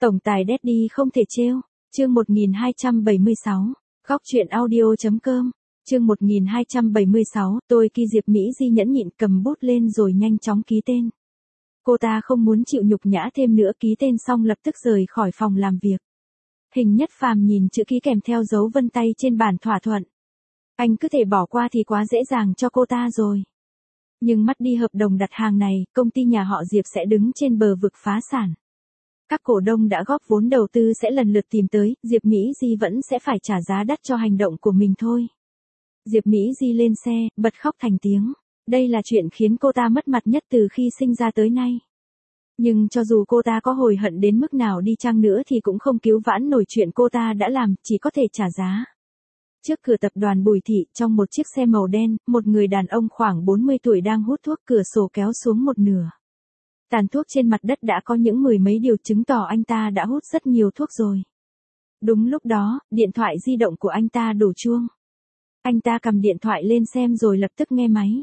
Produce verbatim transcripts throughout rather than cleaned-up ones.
Tổng tài Daddy không thể trêu. Chương một nghìn hai trăm bảy mươi sáu. Góc truyện audio.com. Chương một nghìn hai trăm bảy mươi sáu, tôi Ki Diệp Mỹ Di nhẫn nhịn cầm bút lên rồi nhanh chóng ký tên. Cô ta không muốn chịu nhục nhã thêm nữa, ký tên xong lập tức rời khỏi phòng làm việc. Hình Nhất Phàm nhìn chữ ký kèm theo dấu vân tay trên bản thỏa thuận. Anh cứ thể bỏ qua thì quá dễ dàng cho cô ta rồi. Nhưng mắt đi hợp đồng đặt hàng này, công ty nhà họ Diệp sẽ đứng trên bờ vực phá sản. Các cổ đông đã góp vốn đầu tư sẽ lần lượt tìm tới, Diệp Mỹ Di vẫn sẽ phải trả giá đắt cho hành động của mình thôi. Diệp Mỹ Di lên xe, bật khóc thành tiếng. Đây là chuyện khiến cô ta mất mặt nhất từ khi sinh ra tới nay. Nhưng cho dù cô ta có hối hận đến mức nào đi chăng nữa thì cũng không cứu vãn nổi chuyện cô ta đã làm, chỉ có thể trả giá. Trước cửa tập đoàn Bùi Thị, trong một chiếc xe màu đen, một người đàn ông khoảng bốn mươi tuổi đang hút thuốc, cửa sổ kéo xuống một nửa. Tàn thuốc trên mặt đất đã có những mười mấy điều chứng tỏ anh ta đã hút rất nhiều thuốc rồi. Đúng lúc đó, điện thoại di động của anh ta đổ chuông. Anh ta cầm điện thoại lên xem rồi lập tức nghe máy.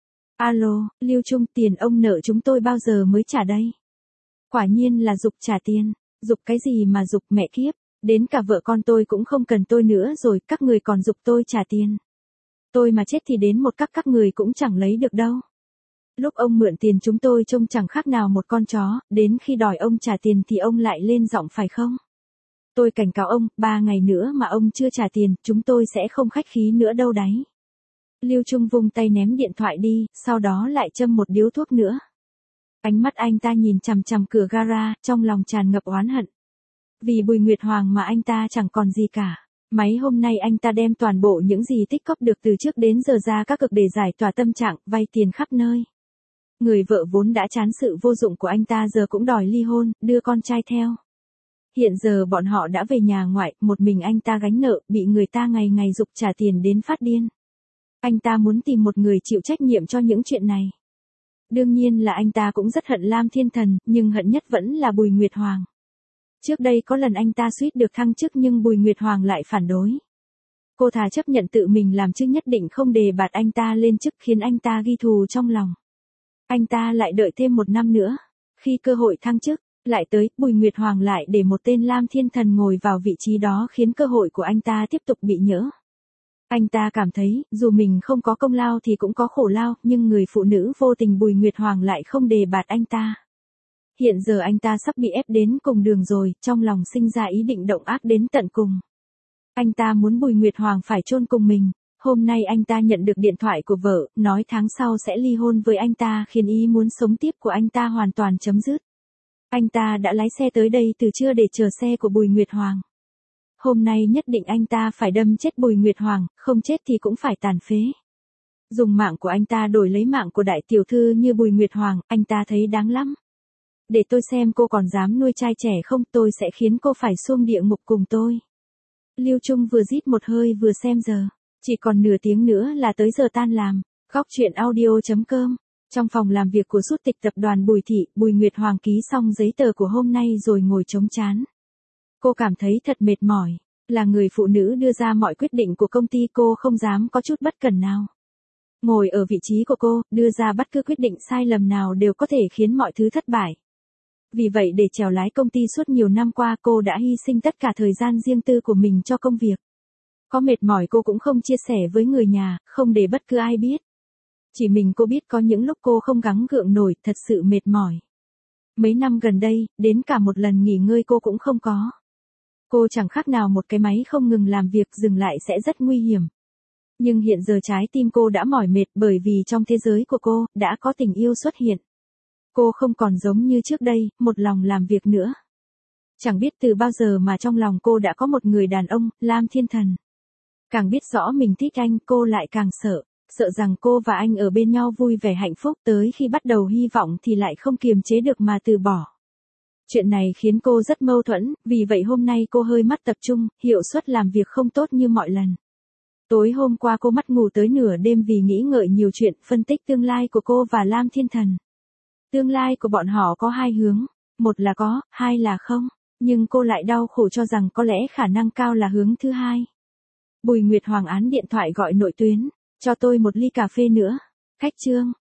Alo, Lưu Trung, tiền ông nợ chúng tôi bao giờ mới trả đây? Quả nhiên là Dục trả tiền. Dục cái gì mà Dục, mẹ kiếp, đến cả vợ con tôi cũng không cần tôi nữa rồi, các người còn giục tôi trả tiền. Tôi mà chết thì đến một các các người cũng chẳng lấy được đâu. Lúc ông mượn tiền chúng tôi trông chẳng khác nào một con chó, đến khi đòi ông trả tiền thì ông lại lên giọng phải không? Tôi cảnh cáo ông, ba ngày nữa mà ông chưa trả tiền, chúng tôi sẽ không khách khí nữa đâu đấy. Lưu Trung vung tay ném điện thoại đi, sau đó lại châm một điếu thuốc nữa. Ánh mắt anh ta nhìn chằm chằm cửa gara, trong lòng tràn ngập oán hận. Vì Bùi Nguyệt Hoàng mà anh ta chẳng còn gì cả. Mấy hôm nay anh ta đem toàn bộ những gì tích cóp được từ trước đến giờ ra các cực để giải tỏa tâm trạng, vay tiền khắp nơi. Người vợ vốn đã chán sự vô dụng của anh ta giờ cũng đòi ly hôn, đưa con trai theo. Hiện giờ bọn họ đã về nhà ngoại, một mình anh ta gánh nợ, bị người ta ngày ngày giục trả tiền đến phát điên. Anh ta muốn tìm một người chịu trách nhiệm cho những chuyện này. Đương nhiên là anh ta cũng rất hận Lam Thiên Thần, nhưng hận nhất vẫn là Bùi Nguyệt Hoàng. Trước đây có lần anh ta suýt được thăng chức nhưng Bùi Nguyệt Hoàng lại phản đối. Cô thà chấp nhận tự mình làm chứ nhất định không đề bạt anh ta lên chức, khiến anh ta ghi thù trong lòng. Anh ta lại đợi thêm một năm nữa. Khi cơ hội thăng chức lại tới, Bùi Nguyệt Hoàng lại để một tên Lam Thiên Thần ngồi vào vị trí đó, khiến cơ hội của anh ta tiếp tục bị nhỡ. Anh ta cảm thấy, dù mình không có công lao thì cũng có khổ lao, nhưng người phụ nữ vô tình Bùi Nguyệt Hoàng lại không đề bạt anh ta. Hiện giờ anh ta sắp bị ép đến cùng đường rồi, trong lòng sinh ra ý định động ác đến tận cùng. Anh ta muốn Bùi Nguyệt Hoàng phải chôn cùng mình. Hôm nay anh ta nhận được điện thoại của vợ, nói tháng sau sẽ ly hôn với anh ta, khiến ý muốn sống tiếp của anh ta hoàn toàn chấm dứt. Anh ta đã lái xe tới đây từ trưa để chờ xe của Bùi Nguyệt Hoàng. Hôm nay nhất định anh ta phải đâm chết Bùi Nguyệt Hoàng, không chết thì cũng phải tàn phế. Dùng mạng của anh ta đổi lấy mạng của đại tiểu thư như Bùi Nguyệt Hoàng, anh ta thấy đáng lắm. Để tôi xem cô còn dám nuôi trai trẻ không, tôi sẽ khiến cô phải xuống địa ngục cùng tôi. Lưu Trung vừa rít một hơi vừa xem giờ. Chỉ còn nửa tiếng nữa là tới giờ tan làm. Góc truyện audio.com. Trong phòng làm việc của sút tịch tập đoàn Bùi Thị, Bùi Nguyệt Hoàng ký xong giấy tờ của hôm nay rồi ngồi chống chán. Cô cảm thấy thật mệt mỏi. Là người phụ nữ đưa ra mọi quyết định của công ty, cô không dám có chút bất cẩn nào. Ngồi ở vị trí của cô, đưa ra bất cứ quyết định sai lầm nào đều có thể khiến mọi thứ thất bại. Vì vậy để chèo lái công ty suốt nhiều năm qua, cô đã hy sinh tất cả thời gian riêng tư của mình cho công việc. Có mệt mỏi cô cũng không chia sẻ với người nhà, không để bất cứ ai biết. Chỉ mình cô biết có những lúc cô không gắng gượng nổi, thật sự mệt mỏi. Mấy năm gần đây, đến cả một lần nghỉ ngơi cô cũng không có. Cô chẳng khác nào một cái máy không ngừng làm việc, dừng lại sẽ rất nguy hiểm. Nhưng hiện giờ trái tim cô đã mỏi mệt, bởi vì trong thế giới của cô, đã có tình yêu xuất hiện. Cô không còn giống như trước đây, một lòng làm việc nữa. Chẳng biết từ bao giờ mà trong lòng cô đã có một người đàn ông, Lam Thiên Thần. Càng biết rõ mình thích anh, cô lại càng sợ. Sợ rằng cô và anh ở bên nhau vui vẻ hạnh phúc, tới khi bắt đầu hy vọng thì lại không kiềm chế được mà từ bỏ. Chuyện này khiến cô rất mâu thuẫn, vì vậy hôm nay cô hơi mất tập trung, hiệu suất làm việc không tốt như mọi lần. Tối hôm qua cô mất ngủ tới nửa đêm vì nghĩ ngợi nhiều chuyện, phân tích tương lai của cô và Lam Thiên Thần. Tương lai của bọn họ có hai hướng, một là có, hai là không, nhưng cô lại đau khổ cho rằng có lẽ khả năng cao là hướng thứ hai. Bùi Nguyệt Hoàng án điện thoại gọi nội tuyến, cho tôi một ly cà phê nữa. Khách Trương,